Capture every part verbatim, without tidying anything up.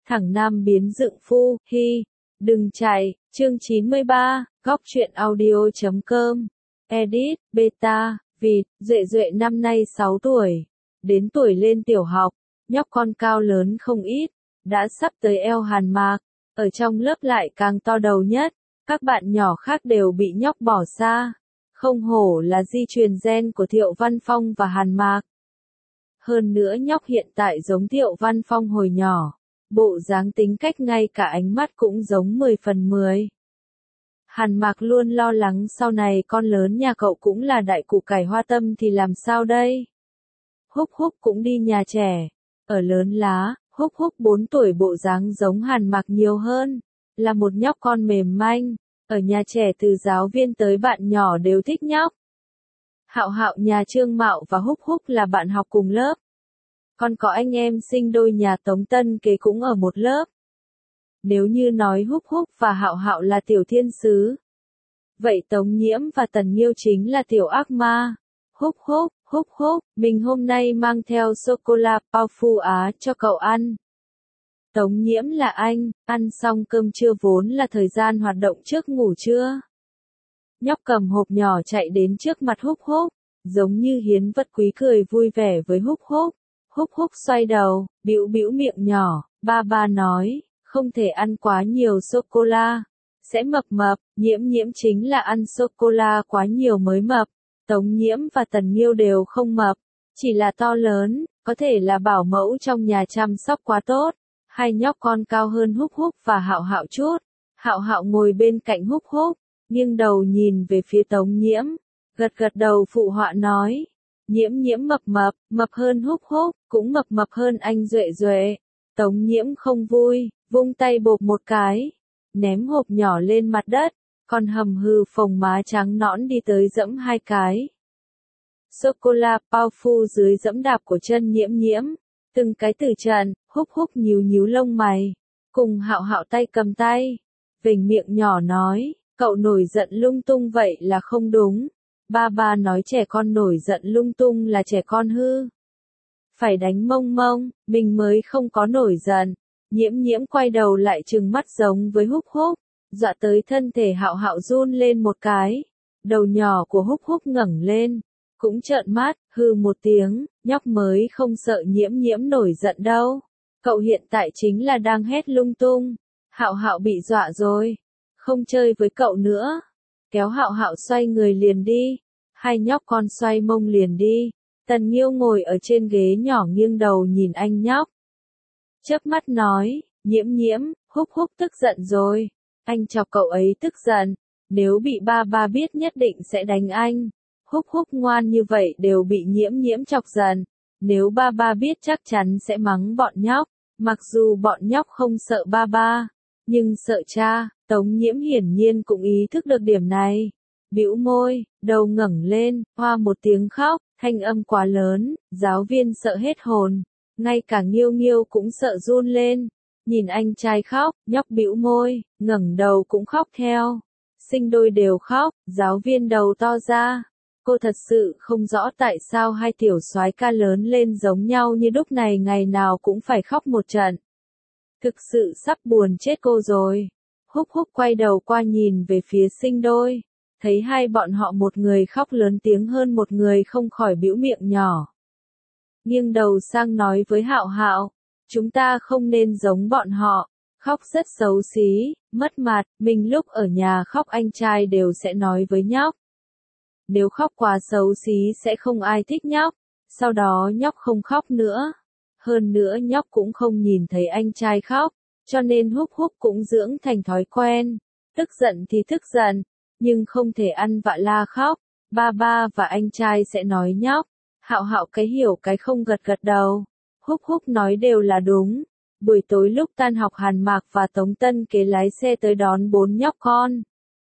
thẳng nam biến dựng phu, hi, đừng chạy, chương chín mươi ba, góc truyện audio chấm com, edit, beta, vịt, Duệ Duệ năm nay sáu tuổi, đến tuổi lên tiểu học, nhóc con cao lớn không ít, đã sắp tới eo Hàn Mạc, ở trong lớp lại càng to đầu nhất, các bạn nhỏ khác đều bị nhóc bỏ xa, không hổ là di truyền gen của Thiệu Văn Phong và Hàn Mạc. Hơn nữa nhóc hiện tại giống Thiệu Văn Phong hồi nhỏ, bộ dáng tính cách ngay cả ánh mắt cũng giống mười phần mười. Hàn Mạc luôn lo lắng sau này con lớn nhà cậu cũng là đại củ cải hoa tâm thì làm sao đây? Húc Húc cũng đi nhà trẻ, ở Lớn Lá, Húc Húc bốn tuổi bộ dáng giống Hàn Mạc nhiều hơn, là một nhóc con mềm manh, ở nhà trẻ từ giáo viên tới bạn nhỏ đều thích nhóc. Hạo Hạo nhà Trương Mạo và Húc Húc là bạn học cùng lớp. Còn có anh em sinh đôi nhà Tống Tân Kế cũng ở một lớp. Nếu như nói Húc Húc và Hạo Hạo là tiểu thiên sứ, vậy Tống Nhiễm và Tần Nghiêu chính là tiểu ác ma. Húc Húc, Húc Húc, mình hôm nay mang theo sô-cô-la bao phu Á cho cậu ăn. Tống Nhiễm là anh, ăn xong cơm trưa vốn là thời gian hoạt động trước ngủ trưa. Nhóc cầm hộp nhỏ chạy đến trước mặt Húc Húc, giống như hiến vật quý cười vui vẻ với Húc Húc. Húc Húc xoay đầu, bĩu bĩu miệng nhỏ, ba ba nói, không thể ăn quá nhiều sô-cô-la, sẽ mập mập, Nhiễm Nhiễm chính là ăn sô-cô-la quá nhiều mới mập. Tống Nhiễm và Tần Nghiêu đều không mập, chỉ là to lớn, có thể là bảo mẫu trong nhà chăm sóc quá tốt. Hai nhóc con cao hơn Húc Húc và Hạo Hạo chút. Hạo Hạo ngồi bên cạnh Húc Húc, nghiêng đầu nhìn về phía Tống Nhiễm, gật gật đầu phụ họa nói, Nhiễm Nhiễm mập mập, mập hơn Húc Húc, cũng mập mập hơn anh Duệ Duệ. Tống Nhiễm không vui, vung tay bộp một cái, ném hộp nhỏ lên mặt đất, còn hầm hừ phồng má trắng nõn đi tới dẫm hai cái. Sô-cô-la bao phu dưới dẫm đạp của chân Nhiễm Nhiễm, từng cái từ trận, Húc Húc nhíu nhíu lông mày, cùng Hạo Hạo tay cầm tay, vểnh miệng nhỏ nói, cậu nổi giận lung tung vậy là không đúng. Ba ba nói trẻ con nổi giận lung tung là trẻ con hư. Phải đánh mông mông, mình mới không có nổi giận. Nhiễm Nhiễm quay đầu lại trừng mắt giống với Húc Húc, dọa tới thân thể Hạo Hạo run lên một cái. Đầu nhỏ của Húc Húc ngẩng lên, cũng trợn mắt, hư một tiếng, nhóc mới không sợ Nhiễm Nhiễm nổi giận đâu. Cậu hiện tại chính là đang hét lung tung. Hạo Hạo bị dọa rồi, không chơi với cậu nữa. Kéo Hạo Hạo xoay người liền đi, hai nhóc con xoay mông liền đi. Tần Nghiêu ngồi ở trên ghế nhỏ nghiêng đầu nhìn anh nhóc. Chớp mắt nói, Nhiễm Nhiễm, Húc Húc tức giận rồi. Anh chọc cậu ấy tức giận, nếu bị ba ba biết nhất định sẽ đánh anh. Húc Húc ngoan như vậy đều bị Nhiễm Nhiễm chọc giận, nếu ba ba biết chắc chắn sẽ mắng bọn nhóc. Mặc dù bọn nhóc không sợ ba ba, nhưng sợ cha. Tống Nhiễm hiển nhiên cũng ý thức được điểm này, bĩu môi, đầu ngẩng lên, hoa một tiếng khóc, thanh âm quá lớn, giáo viên sợ hết hồn, ngay cả Nghiêu Nghiêu cũng sợ run lên. Nhìn anh trai khóc, nhóc bĩu môi, ngẩng đầu cũng khóc theo. Sinh đôi đều khóc, giáo viên đầu to ra. Cô thật sự không rõ tại sao hai tiểu soái ca lớn lên giống nhau như đúc này ngày nào cũng phải khóc một trận. Thực sự sắp buồn chết cô rồi. Húc Húc quay đầu qua nhìn về phía sinh đôi, thấy hai bọn họ một người khóc lớn tiếng hơn một người không khỏi bĩu miệng nhỏ. Nghiêng đầu sang nói với Hạo Hạo, chúng ta không nên giống bọn họ, khóc rất xấu xí, mất mặt, mình lúc ở nhà khóc anh trai đều sẽ nói với nhóc. Nếu khóc quá xấu xí sẽ không ai thích nhóc, sau đó nhóc không khóc nữa. Hơn nữa nhóc cũng không nhìn thấy anh trai khóc, cho nên Húc Húc cũng dưỡng thành thói quen. Tức giận thì tức giận, nhưng không thể ăn vạ la khóc. Ba ba và anh trai sẽ nói nhóc. Hạo Hạo cái hiểu cái không gật gật đầu. Húc Húc nói đều là đúng. Buổi tối lúc tan học Hàn Mạc và Tống Tân Kế lái xe tới đón bốn nhóc con.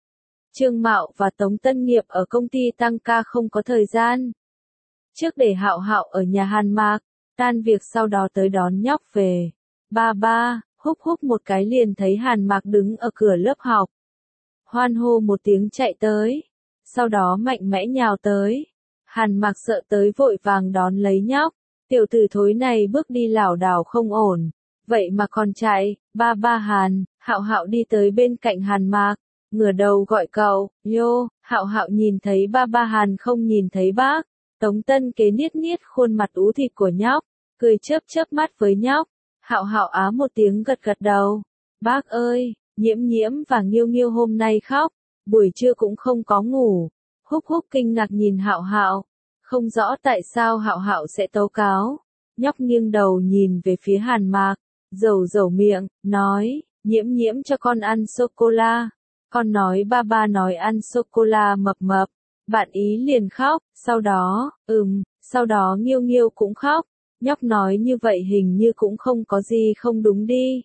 Trương Mạo và Tống Tân Nghiệp ở công ty tăng ca không có thời gian. Trước để Hạo Hạo ở nhà Hàn Mạc, tan việc sau đó tới đón nhóc về. Ba ba, Húc Húc một cái liền thấy Hàn Mạc đứng ở cửa lớp học. Hoan hô một tiếng chạy tới, sau đó mạnh mẽ nhào tới. Hàn Mạc sợ tới vội vàng đón lấy nhóc, tiểu tử thối này bước đi lảo đảo không ổn, vậy mà còn chạy, ba ba Hàn, Hạo Hạo đi tới bên cạnh Hàn Mạc, ngửa đầu gọi cậu, "Yo." Hạo Hạo nhìn thấy ba ba Hàn không nhìn thấy bác. Tống Tân Kế niết niết khuôn mặt ú thịt của nhóc, cười chớp chớp mắt với nhóc. Hạo Hạo á một tiếng gật gật đầu. "Bác ơi." Nhiễm Nhiễm và Nghiêu Nghiêu hôm nay khóc, buổi trưa cũng không có ngủ. Húc Húc kinh ngạc nhìn Hạo Hạo, không rõ tại sao Hạo Hạo sẽ tố cáo. Nhóc nghiêng đầu nhìn về phía Hàn Mạc, dầu dầu miệng, nói, "Nhiễm Nhiễm cho con ăn sô-cô-la." Con nói ba ba nói ăn sô-cô-la mập mập. Bạn ý liền khóc, sau đó, ừm, sau đó Nghiêu Nghiêu cũng khóc. Nhóc nói như vậy hình như cũng không có gì không đúng đi.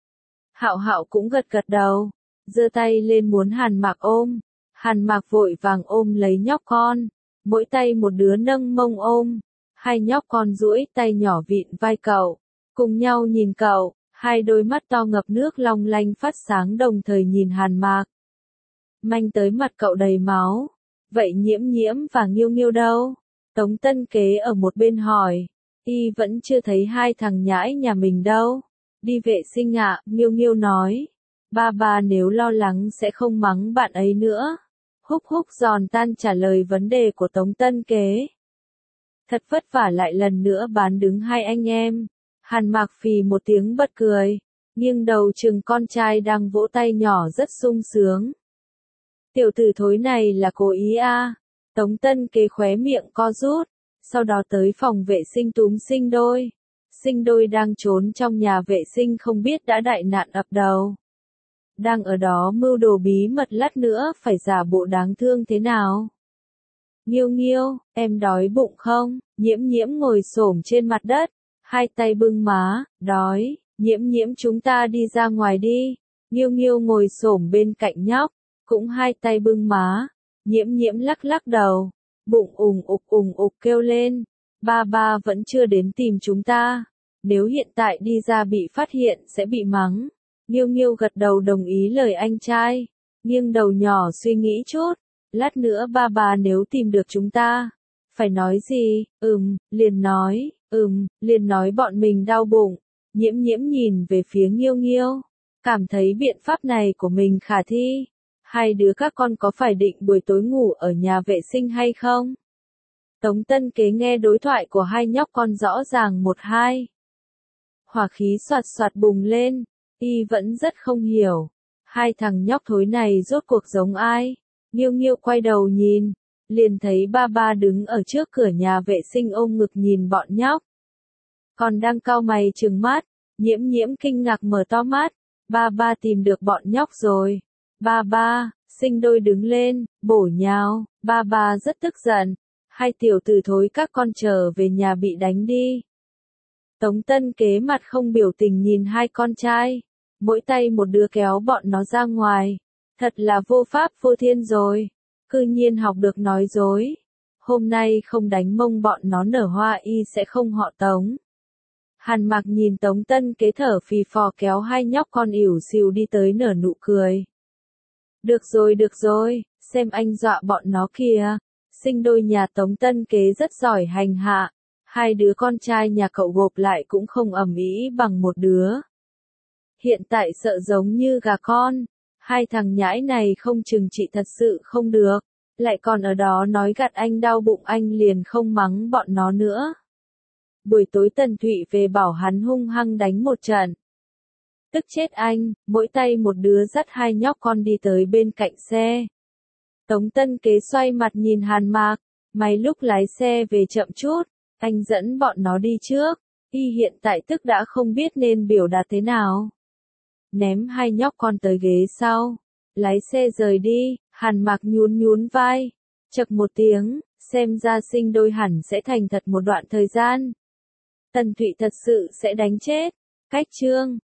Hạo Hạo cũng gật gật đầu, giơ tay lên muốn Hàn Mạc ôm. Hàn Mạc vội vàng ôm lấy nhóc con, mỗi tay một đứa nâng mông ôm. Hai nhóc con duỗi tay nhỏ vịn vai cậu, cùng nhau nhìn cậu, hai đôi mắt to ngập nước long lanh phát sáng đồng thời nhìn Hàn Mạc. Manh tới mặt cậu đầy máu. "Vậy Nhiễm Nhiễm và Nghiêu Nghiêu đâu?" Tống Tân Kế ở một bên hỏi. "Y vẫn chưa thấy hai thằng nhãi nhà mình đâu." "Đi vệ sinh ạ," Nghiêu Nghiêu nói. "Ba ba nếu lo lắng sẽ không mắng bạn ấy nữa." Húc Húc giòn tan trả lời vấn đề của Tống Tân Kế. Thật vất vả lại lần nữa bán đứng hai anh em. Hàn Mạc phì một tiếng bật cười, nghiêng đầu chừng con trai đang vỗ tay nhỏ rất sung sướng. "Tiểu tử thối này là cố ý à?" Tống Tân Kế khóe miệng co rút, sau đó tới phòng vệ sinh túm Sinh Đôi. Sinh Đôi đang trốn trong nhà vệ sinh không biết đã đại nạn ập đầu. Đang ở đó mưu đồ bí mật lát nữa phải giả bộ đáng thương thế nào. "Nghiêu Nghiêu, em đói bụng không?" Nhiễm Nhiễm ngồi xổm trên mặt đất, hai tay bưng má, "Đói." "Nhiễm Nhiễm chúng ta đi ra ngoài đi." Nghiêu Nghiêu ngồi xổm bên cạnh nhóc, cũng hai tay bưng má. Nhiễm Nhiễm lắc lắc đầu, bụng ùng ục ùng ục kêu lên, "Ba ba vẫn chưa đến tìm chúng ta. Nếu hiện tại đi ra bị phát hiện sẽ bị mắng." Nghiêu Nghiêu gật đầu đồng ý lời anh trai, nghiêng đầu nhỏ suy nghĩ chút, "Lát nữa ba ba nếu tìm được chúng ta, phải nói gì?" "Ừm, liền nói, ừm, liền nói bọn mình đau bụng." Nhiễm Nhiễm nhìn về phía Nghiêu Nghiêu, cảm thấy biện pháp này của mình khả thi. "Hai đứa các con có phải định buổi tối ngủ ở nhà vệ sinh hay không?" Tống Tân Kế nghe đối thoại của hai nhóc con rõ ràng một hai. Hỏa khí soạt soạt bùng lên, y vẫn rất không hiểu. Hai thằng nhóc thối này rốt cuộc giống ai? Nghiêu Nghiêu quay đầu nhìn, liền thấy ba ba đứng ở trước cửa nhà vệ sinh ôm ngực nhìn bọn nhóc. Còn đang cau mày trừng mắt, Nhiễm Nhiễm kinh ngạc mở to mắt, "Ba ba tìm được bọn nhóc rồi." "Ba ba." Sinh Đôi đứng lên, bổ nhào, "Ba ba rất tức giận. Hai tiểu tử thối các con trở về nhà bị đánh đi." Tống Tân Kế mặt không biểu tình nhìn hai con trai, mỗi tay một đứa kéo bọn nó ra ngoài. Thật là vô pháp vô thiên rồi, cư nhiên học được nói dối. Hôm nay không đánh mông bọn nó nở hoa y sẽ không họ Tống. Hàn Mạc nhìn Tống Tân Kế thở phì phò kéo hai nhóc con ỉu xìu đi tới nở nụ cười. "Được rồi được rồi, xem anh dọa bọn nó kìa." Sinh Đôi nhà Tống Tân Kế rất giỏi hành hạ, hai đứa con trai nhà cậu gộp lại cũng không ầm ĩ bằng một đứa. Hiện tại sợ giống như gà con, hai thằng nhãi này không chừng trị thật sự không được, lại còn ở đó nói gạt anh đau bụng anh liền không mắng bọn nó nữa. Buổi tối Tần Thụy về bảo hắn hung hăng đánh một trận. Tức chết anh, mỗi tay một đứa dắt hai nhóc con đi tới bên cạnh xe. Tống Tân Kế xoay mặt nhìn Hàn Mạc, "Mày lúc lái xe về chậm chút, anh dẫn bọn nó đi trước." Y hiện tại tức đã không biết nên biểu đạt thế nào. Ném hai nhóc con tới ghế sau, lái xe rời đi. Hàn Mạc nhún nhún vai, chậc một tiếng, xem ra Sinh Đôi hẳn sẽ thành thật một đoạn thời gian. Tần Thụy thật sự sẽ đánh chết. Cách chương